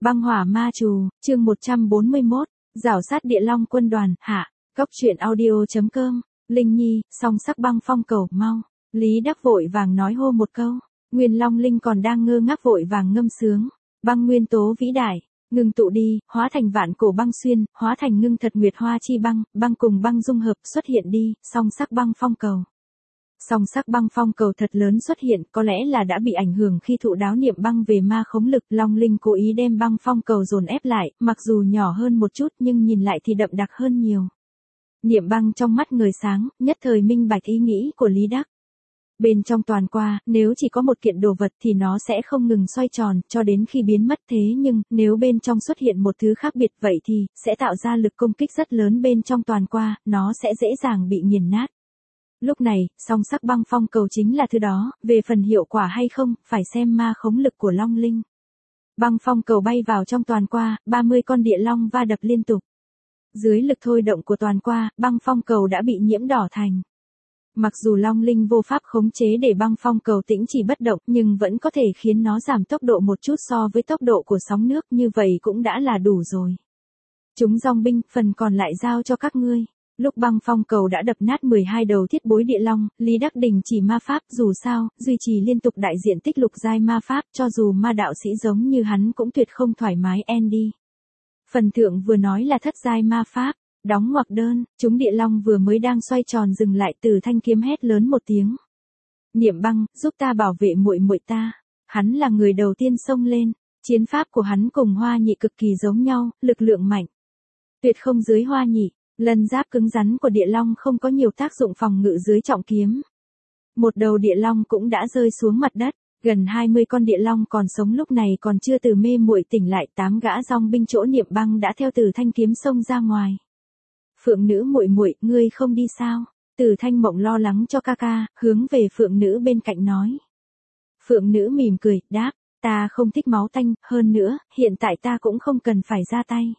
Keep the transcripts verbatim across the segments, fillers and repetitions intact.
Băng hỏa ma trù, chương một trăm bốn mươi mốt, rảo sát địa long quân đoàn, hạ, góc truyện audio.com, Linh Nhi, song sắc băng phong cầu, mau. Lý Đắc vội vàng nói hô một câu, Nguyên Long Linh còn đang ngơ ngác vội vàng ngâm sướng, băng nguyên tố vĩ đại, ngừng tụ đi, hóa thành vạn cổ băng xuyên, hóa thành ngưng thật nguyệt hoa chi băng, băng cùng băng dung hợp xuất hiện đi, song sắc băng phong cầu. Song sắc băng phong cầu thật lớn xuất hiện, có lẽ là đã bị ảnh hưởng khi thụ đáo niệm băng về ma khống lực, Long Linh cố ý đem băng phong cầu dồn ép lại, mặc dù nhỏ hơn một chút nhưng nhìn lại thì đậm đặc hơn nhiều. Niệm băng trong mắt người sáng, nhất thời minh bạch ý nghĩ của Lý Đắc. Bên trong toàn qua, nếu chỉ có một kiện đồ vật thì nó sẽ không ngừng xoay tròn, cho đến khi biến mất, thế nhưng, nếu bên trong xuất hiện một thứ khác biệt vậy thì, sẽ tạo ra lực công kích rất lớn bên trong toàn qua, nó sẽ dễ dàng bị nghiền nát. Lúc này, song sắc băng phong cầu chính là thứ đó, về phần hiệu quả hay không, phải xem ma khống lực của Long Linh. Băng phong cầu bay vào trong toàn qua, ba mươi con địa long va đập liên tục. Dưới lực thôi động của toàn qua, băng phong cầu đã bị nhiễm đỏ thành. Mặc dù Long Linh vô pháp khống chế để băng phong cầu tĩnh chỉ bất động, nhưng vẫn có thể khiến nó giảm tốc độ một chút so với tốc độ của sóng nước, như vậy cũng đã là đủ rồi. Chúng dòng binh, phần còn lại giao cho các ngươi. Lúc băng phong cầu đã đập nát mười hai đầu thiết bối địa long, Lý Đắc đình chỉ ma pháp, dù sao, duy trì liên tục đại diện tích lục giai ma pháp, cho dù ma đạo sĩ giống như hắn cũng tuyệt không thoải mái en đi. Phần thượng vừa nói là thất giai ma pháp, đóng ngoặc đơn, chúng địa long vừa mới đang xoay tròn dừng lại, Từ Thanh kiếm hét lớn một tiếng. Niệm băng, giúp ta bảo vệ muội muội ta. Hắn là người đầu tiên xông lên, chiến pháp của hắn cùng Hoa Nhị cực kỳ giống nhau, lực lượng mạnh. Tuyệt không dưới Hoa Nhị. Lân giáp cứng rắn của địa long không có nhiều tác dụng phòng ngự dưới trọng kiếm. Một đầu địa long cũng đã rơi xuống mặt đất, gần hai mươi con địa long còn sống lúc này còn chưa từ mê muội tỉnh lại, tám gã dòng binh chỗ niệm băng đã theo Từ Thanh kiếm xông ra ngoài. Phượng nữ muội muội, ngươi không đi sao? Từ Thanh Mộng lo lắng cho ca ca, hướng về Phượng nữ bên cạnh nói. Phượng nữ mỉm cười, đáp, ta không thích máu tanh, hơn nữa, hiện tại ta cũng không cần phải ra tay.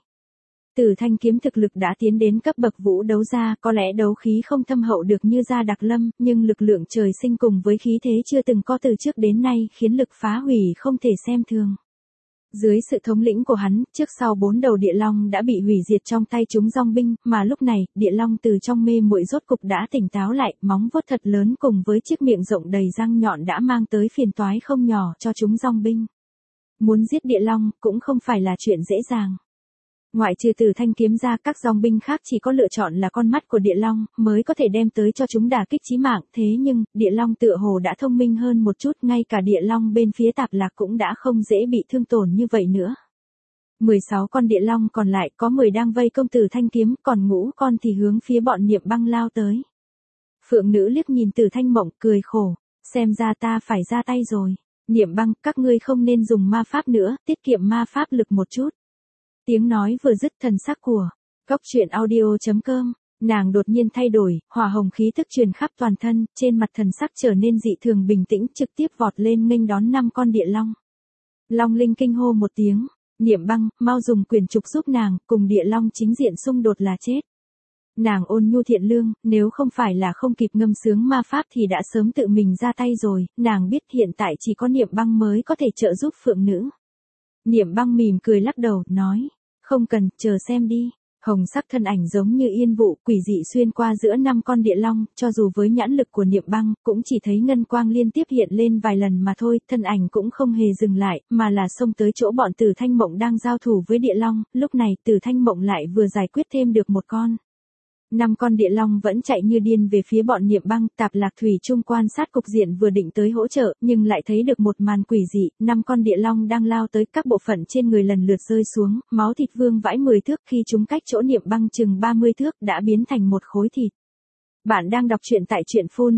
Từ Thanh kiếm thực lực đã tiến đến cấp bậc vũ đấu gia, có lẽ đấu khí không thâm hậu được như Gia Đặc Lâm, nhưng lực lượng trời sinh cùng với khí thế chưa từng có từ trước đến nay khiến lực phá hủy không thể xem thường. Dưới sự thống lĩnh của hắn, trước sau bốn đầu địa long đã bị hủy diệt trong tay chúng dòng binh, mà lúc này, địa long từ trong mê muội rốt cục đã tỉnh táo lại, móng vuốt thật lớn cùng với chiếc miệng rộng đầy răng nhọn đã mang tới phiền toái không nhỏ cho chúng dòng binh. Muốn giết địa long cũng không phải là chuyện dễ dàng. Ngoại trừ Từ Thanh kiếm ra, các dòng binh khác chỉ có lựa chọn là con mắt của địa long mới có thể đem tới cho chúng đả kích chí mạng, thế nhưng, địa long tựa hồ đã thông minh hơn một chút, ngay cả địa long bên phía Tạp Lạc cũng đã không dễ bị thương tổn như vậy nữa. mười sáu con địa long còn lại, có mười đang vây công Từ Thanh kiếm, còn ngũ con thì hướng phía bọn niệm băng lao tới. Phượng nữ liếc nhìn Từ Thanh Mộng, cười khổ, xem ra ta phải ra tay rồi. Niệm băng, các ngươi không nên dùng ma pháp nữa, tiết kiệm ma pháp lực một chút. Tiếng nói vừa dứt, thần sắc của góc truyện audio.com, nàng đột nhiên thay đổi, hỏa hồng khí tức truyền khắp toàn thân, trên mặt thần sắc trở nên dị thường bình tĩnh, trực tiếp vọt lên nghênh đón năm con địa long. Long Linh kinh hô một tiếng, niệm băng, mau dùng quyền trục giúp nàng, cùng địa long chính diện xung đột là chết. Nàng ôn nhu thiện lương, nếu không phải là không kịp ngâm sướng ma pháp thì đã sớm tự mình ra tay rồi, nàng biết hiện tại chỉ có niệm băng mới có thể trợ giúp Phượng nữ. Niệm băng mỉm cười lắc đầu, nói, không cần, chờ xem đi. Hồng sắc thân ảnh giống như yên vụ, quỷ dị xuyên qua giữa năm con địa long, cho dù với nhãn lực của niệm băng, cũng chỉ thấy ngân quang liên tiếp hiện lên vài lần mà thôi, thân ảnh cũng không hề dừng lại, mà là xông tới chỗ bọn Từ Thanh Mộng đang giao thủ với địa long, lúc này Từ Thanh Mộng lại vừa giải quyết thêm được một con. Năm con địa long vẫn chạy như điên về phía bọn niệm băng, Tạp Lạc thủy chung quan sát cục diện vừa định tới hỗ trợ, nhưng lại thấy được một màn quỷ dị, năm con địa long đang lao tới, các bộ phận trên người lần lượt rơi xuống, máu thịt vương vãi mười thước, khi chúng cách chỗ niệm băng chừng ba mươi thước đã biến thành một khối thịt. Bạn đang đọc truyện tại truyện phun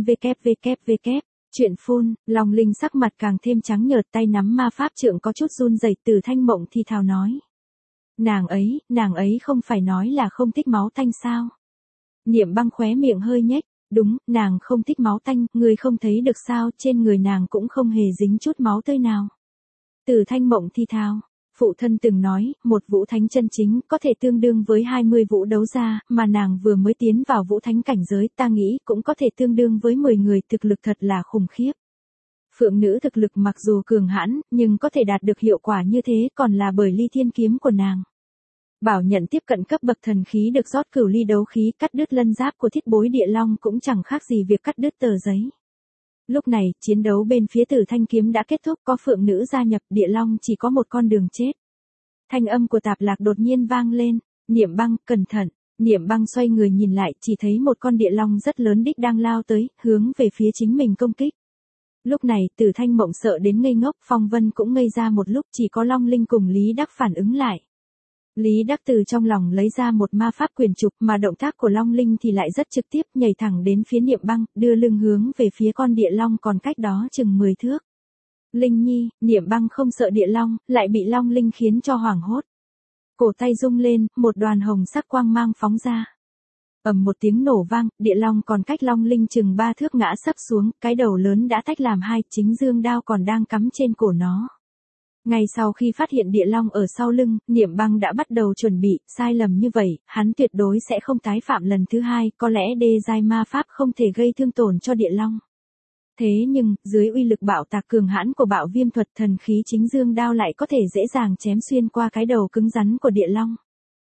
www. Truyện phun, Long Linh sắc mặt càng thêm trắng nhợt, tay nắm ma pháp trượng có chút run rẩy, Từ Thanh Mộng thì thào nói. Nàng ấy, nàng ấy không phải nói là không thích máu tanh sao? Niệm băng khóe miệng hơi nhếch, đúng, nàng không thích máu tanh, người không thấy được sao, trên người nàng cũng không hề dính chút máu tươi nào. Từ Thanh Mộng thi thào, phụ thân từng nói, một vũ thánh chân chính có thể tương đương với hai mươi vũ đấu gia, mà nàng vừa mới tiến vào vũ thánh cảnh giới, ta nghĩ cũng có thể tương đương với mười người, thực lực thật là khủng khiếp. Phượng nữ thực lực mặc dù cường hãn, nhưng có thể đạt được hiệu quả như thế còn là bởi ly thiên kiếm của nàng. Bảo nhận tiếp cận cấp bậc thần khí được rót cửu ly đấu khí, cắt đứt lân giáp của thiết bối địa long cũng chẳng khác gì việc cắt đứt tờ giấy. Lúc này, chiến đấu bên phía Tử Thanh kiếm đã kết thúc, có phượng nữ gia nhập, địa long chỉ có một con đường chết. Thanh âm của Tạp Lạc đột nhiên vang lên, Niệm Băng, cẩn thận. Niệm Băng xoay người nhìn lại, chỉ thấy một con địa long rất lớn đích đang lao tới, hướng về phía chính mình công kích. Lúc này, Tử Thanh Mộng sợ đến ngây ngốc, Phong Vân cũng ngây ra một lúc, chỉ có Long Linh cùng Lý Đắc phản ứng lại. Lý Đắc từ trong lòng lấy ra một ma pháp quyền trục, mà động tác của Long Linh thì lại rất trực tiếp, nhảy thẳng đến phía Niệm Băng, đưa lưng hướng về phía con địa long còn cách đó chừng mười thước. Linh Nhi, Niệm Băng không sợ địa long, lại bị Long Linh khiến cho hoảng hốt. Cổ tay rung lên, một đoàn hồng sắc quang mang phóng ra. Ầm một tiếng nổ vang, địa long còn cách Long Linh chừng ba thước ngã sấp xuống, cái đầu lớn đã tách làm hai, chính dương đao còn đang cắm trên cổ nó. Ngay sau khi phát hiện địa long ở sau lưng, Niệm Băng đã bắt đầu chuẩn bị, sai lầm như vậy, hắn tuyệt đối sẽ không tái phạm lần thứ hai, có lẽ đê giai ma pháp không thể gây thương tổn cho địa long. Thế nhưng, dưới uy lực bạo tạc cường hãn của bạo viêm thuật, thần khí chính dương đao lại có thể dễ dàng chém xuyên qua cái đầu cứng rắn của địa long.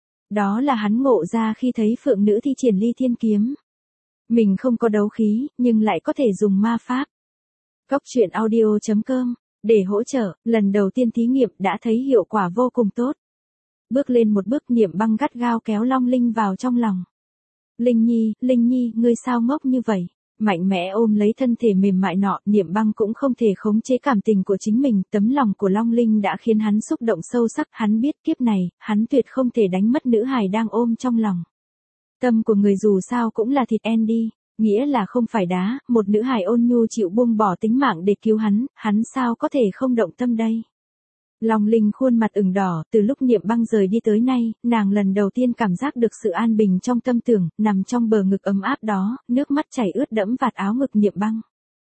Đó là hắn ngộ ra khi thấy phượng nữ thi triển ly thiên kiếm. Mình không có đấu khí, nhưng lại có thể dùng ma pháp. Cốc truyện audio chấm com, để hỗ trợ, lần đầu tiên thí nghiệm đã thấy hiệu quả vô cùng tốt. Bước lên một bước, Niệm Băng gắt gao kéo Long Linh vào trong lòng. Linh Nhi, Linh Nhi, ngươi sao ngốc như vậy? Mạnh mẽ ôm lấy thân thể mềm mại nọ, Niệm Băng cũng không thể khống chế cảm tình của chính mình, tấm lòng của Long Linh đã khiến hắn xúc động sâu sắc, hắn biết kiếp này, hắn tuyệt không thể đánh mất nữ hài đang ôm trong lòng. Tâm của người dù sao cũng là thịt Andy, nghĩa là không phải đá, một nữ hài ôn nhu chịu buông bỏ tính mạng để cứu hắn, hắn sao có thể không động tâm đây. Long Linh khuôn mặt ửng đỏ, từ lúc Niệm Băng rời đi tới nay, nàng lần đầu tiên cảm giác được sự an bình trong tâm tưởng, nằm trong bờ ngực ấm áp đó, nước mắt chảy ướt đẫm vạt áo ngực Niệm Băng.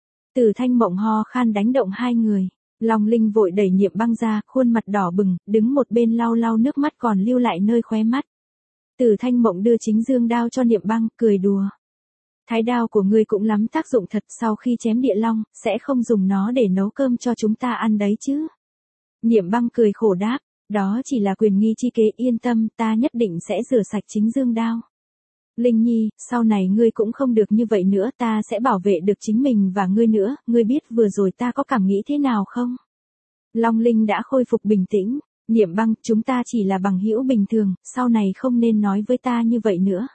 Tử Thanh Mộng ho khan đánh động hai người, Long Linh vội đẩy Niệm Băng ra, khuôn mặt đỏ bừng, đứng một bên lau lau nước mắt còn lưu lại nơi khóe mắt. Tử Thanh Mộng đưa chính dương đao cho Niệm Băng, cười đùa. Thái đao của ngươi cũng lắm tác dụng thật, sau khi chém địa long, sẽ không dùng nó để nấu cơm cho chúng ta ăn đấy chứ. Niệm Băng cười khổ đáp, đó chỉ là quyền nghi chi kế, yên tâm, ta nhất định sẽ rửa sạch chính dương đao. Linh Nhi, sau này ngươi cũng không được như vậy nữa, ta sẽ bảo vệ được chính mình và ngươi nữa, ngươi biết vừa rồi ta có cảm nghĩ thế nào không? Long Linh đã khôi phục bình tĩnh, Niệm Băng, chúng ta chỉ là bằng hữu bình thường, sau này không nên nói với ta như vậy nữa.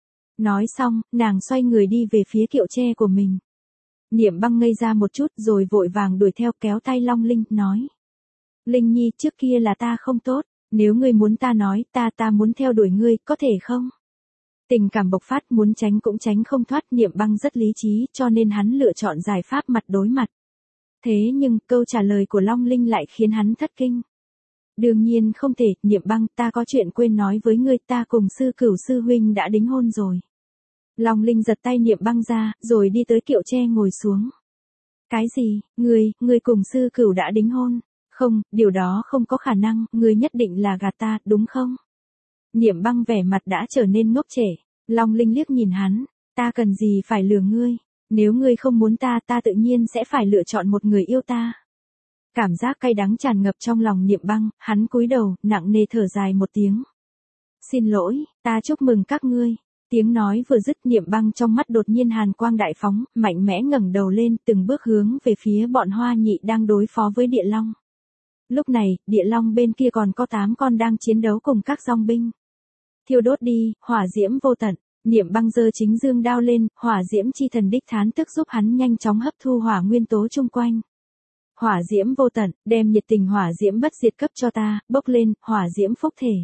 Nói xong, nàng xoay người đi về phía kiệu tre của mình. Niệm Băng ngây ra một chút rồi vội vàng đuổi theo, kéo tay Long Linh, nói. Linh Nhi, trước kia là ta không tốt, nếu ngươi muốn ta nói, ta ta muốn theo đuổi ngươi, có thể không? Tình cảm bộc phát, muốn tránh cũng tránh không thoát, Niệm Băng rất lý trí, cho nên hắn lựa chọn giải pháp mặt đối mặt. Thế nhưng, câu trả lời của Long Linh lại khiến hắn thất kinh. Đương nhiên không thể, Niệm Băng, ta có chuyện quên nói với ngươi, ta cùng sư cửu sư huynh đã đính hôn rồi. Long Linh giật tay Niệm Băng ra, rồi đi tới kiệu tre ngồi xuống. Cái gì, ngươi, ngươi cùng sư cửu đã đính hôn? Không, điều đó không có khả năng, ngươi nhất định là gạt ta, đúng không? Niệm Băng vẻ mặt đã trở nên ngốc trệ. Long Linh liếc nhìn hắn, ta cần gì phải lừa ngươi, nếu ngươi không muốn ta, ta tự nhiên sẽ phải lựa chọn một người yêu ta. Cảm giác cay đắng tràn ngập trong lòng Niệm Băng, hắn cúi đầu, nặng nề thở dài một tiếng. Xin lỗi, ta chúc mừng các ngươi. Tiếng nói vừa dứt, Niệm Băng trong mắt đột nhiên hàn quang đại phóng, mạnh mẽ ngẩng đầu lên, từng bước hướng về phía bọn Hoa Nhị đang đối phó với địa long. Lúc này, địa long bên kia còn có tám con đang chiến đấu cùng các dòng binh. Thiêu đốt đi, hỏa diễm vô tận. Niệm Băng giơ chính dương đao lên, hỏa diễm chi thần đích thán tức giúp hắn nhanh chóng hấp thu hỏa nguyên tố chung quanh. Hỏa diễm vô tận, đem nhiệt tình hỏa diễm bất diệt cấp cho ta, bốc lên, hỏa diễm phúc thể.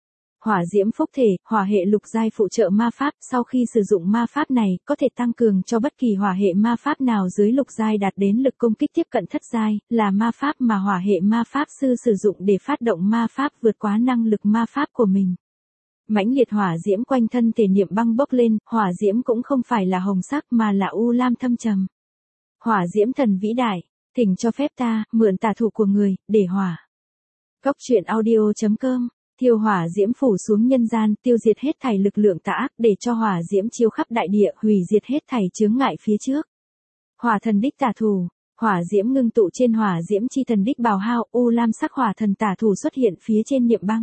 Hỏa diễm phúc thể, hỏa hệ lục giai phụ trợ ma pháp, sau khi sử dụng ma pháp này, có thể tăng cường cho bất kỳ hỏa hệ ma pháp nào dưới lục giai đạt đến lực công kích tiếp cận thất giai, là ma pháp mà hỏa hệ ma pháp sư sử dụng để phát động ma pháp vượt quá năng lực ma pháp của mình. Mãnh liệt hỏa diễm quanh thân thể Niệm Băng bốc lên, hỏa diễm cũng không phải là hồng sắc mà là u lam thâm trầm. Hỏa diễm thần vĩ đại, thỉnh cho phép ta, mượn tà thủ của người, để hỏa. Cốc truyện audio chấm com, thiêu hỏa diễm phủ xuống nhân gian, tiêu diệt hết thảy lực lượng tà ác, để cho hỏa diễm chiếu khắp đại địa, hủy diệt hết thảy chướng ngại phía trước. Hỏa thần đích tà thủ, Hỏa diễm ngưng tụ trên hỏa diễm chi thần đích bào hao, u lam sắc hỏa thần tả thủ xuất hiện phía trên Niệm Băng.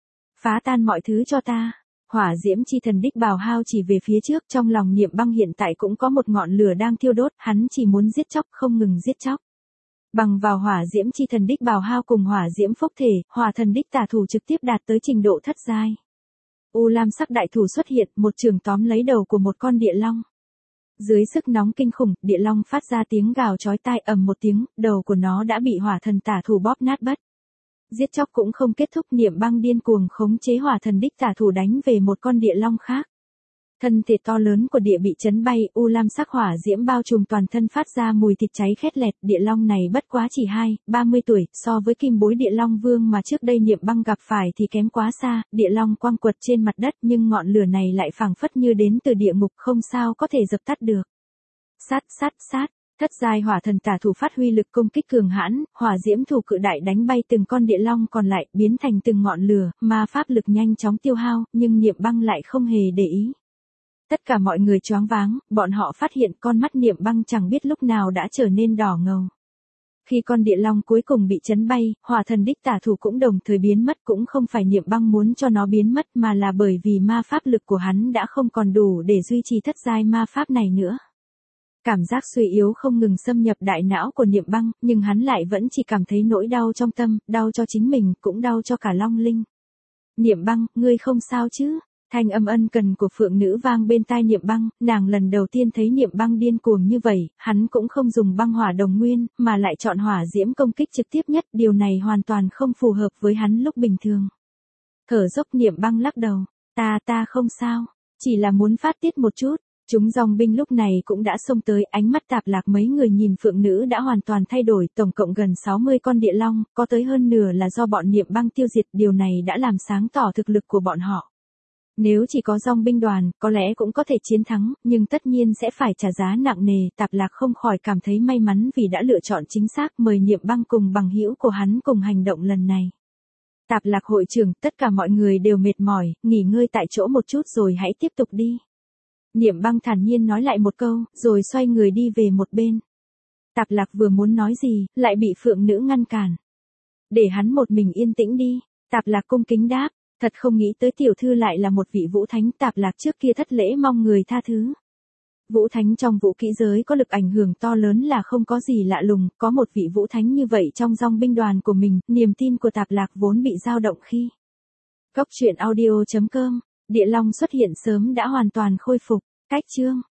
Phá tan mọi thứ cho ta. Hỏa diễm chi thần đích bào hao chỉ về phía trước, trong lòng Niệm Băng hiện tại cũng có một ngọn lửa đang thiêu đốt, hắn chỉ muốn giết chóc, không ngừng giết chóc. Bằng vào hỏa diễm chi thần đích bào hao cùng hỏa diễm phốc thể, hỏa thần đích tả thủ trực tiếp đạt tới trình độ thất giai. U lam sắc đại thủ xuất hiện, một trường tóm lấy đầu của một con địa long. Dưới sức nóng kinh khủng, địa long phát ra tiếng gào chói tai, ầm một tiếng, đầu của nó đã bị hỏa thần tả thủ bóp nát bất. Giết chóc cũng không kết thúc, Niệm Băng điên cuồng khống chế hỏa thần đích tả thủ đánh về một con địa long khác. Thân thể to lớn của địa bị chấn bay, u lam sắc hỏa diễm bao trùm toàn thân phát ra mùi thịt cháy khét lẹt, địa long này bất quá chỉ hai, ba mươi tuổi, so với kim bối địa long vương mà trước đây Niệm Băng gặp phải thì kém quá xa, địa long quăng quật trên mặt đất nhưng ngọn lửa này lại phảng phất như đến từ địa ngục, không sao có thể dập tắt được. Sát sát sát. Thất giai hỏa thần tả thủ phát huy lực công kích cường hãn, hỏa diễm thủ cự đại đánh bay từng con địa long còn lại, biến thành từng ngọn lửa, ma pháp lực nhanh chóng tiêu hao, nhưng Niệm Băng lại không hề để ý. Tất cả mọi người choáng váng, bọn họ phát hiện con mắt Niệm Băng chẳng biết lúc nào đã trở nên đỏ ngầu. Khi con địa long cuối cùng bị chấn bay, hỏa thần đích tả thủ cũng đồng thời biến mất, cũng không phải Niệm Băng muốn cho nó biến mất mà là bởi vì ma pháp lực của hắn đã không còn đủ để duy trì thất giai ma pháp này nữa. Cảm giác suy yếu không ngừng xâm nhập đại não của Niệm Băng, nhưng hắn lại vẫn chỉ cảm thấy nỗi đau trong tâm, đau cho chính mình, cũng đau cho cả Long Linh. Niệm Băng, ngươi không sao chứ? Thanh âm ân cần của phượng nữ vang bên tai Niệm Băng, nàng lần đầu tiên thấy Niệm Băng điên cuồng như vậy, hắn cũng không dùng băng hỏa đồng nguyên, mà lại chọn hỏa diễm công kích trực tiếp nhất, điều này hoàn toàn không phù hợp với hắn lúc bình thường. Thở dốc Niệm Băng lắc đầu, ta ta không sao, chỉ là muốn phát tiết một chút. Chúng dòng binh lúc này cũng đã xông tới, ánh mắt tạp lạc mấy người nhìn phượng nữ đã hoàn toàn thay đổi, tổng cộng gần sáu mươi con địa long, có tới hơn nửa là do bọn Niệm Băng tiêu diệt, điều này đã làm sáng tỏ thực lực của bọn họ. Nếu chỉ có dòng binh đoàn, có lẽ cũng có thể chiến thắng, nhưng tất nhiên sẽ phải trả giá nặng nề, tạp lạc không khỏi cảm thấy may mắn vì đã lựa chọn chính xác, mời Niệm Băng cùng bằng hữu của hắn cùng hành động lần này. Tạp lạc hội trưởng, tất cả mọi người đều mệt mỏi, nghỉ ngơi tại chỗ một chút rồi hãy tiếp tục đi. Niệm Băng thản nhiên nói lại một câu, rồi xoay người đi về một bên. Tạp lạc vừa muốn nói gì, lại bị phượng nữ ngăn cản. Để hắn một mình yên tĩnh đi, tạp lạc cung kính đáp, thật không nghĩ tới tiểu thư lại là một vị vũ thánh, tạp lạc trước kia thất lễ mong người tha thứ. Vũ thánh trong vũ kỹ giới có lực ảnh hưởng to lớn là không có gì lạ lùng, có một vị vũ thánh như vậy trong dòng binh đoàn của mình, niềm tin của tạp lạc vốn bị dao động khi. Góc truyện audio chấm com, địa long xuất hiện sớm đã hoàn toàn khôi phục, cách chương.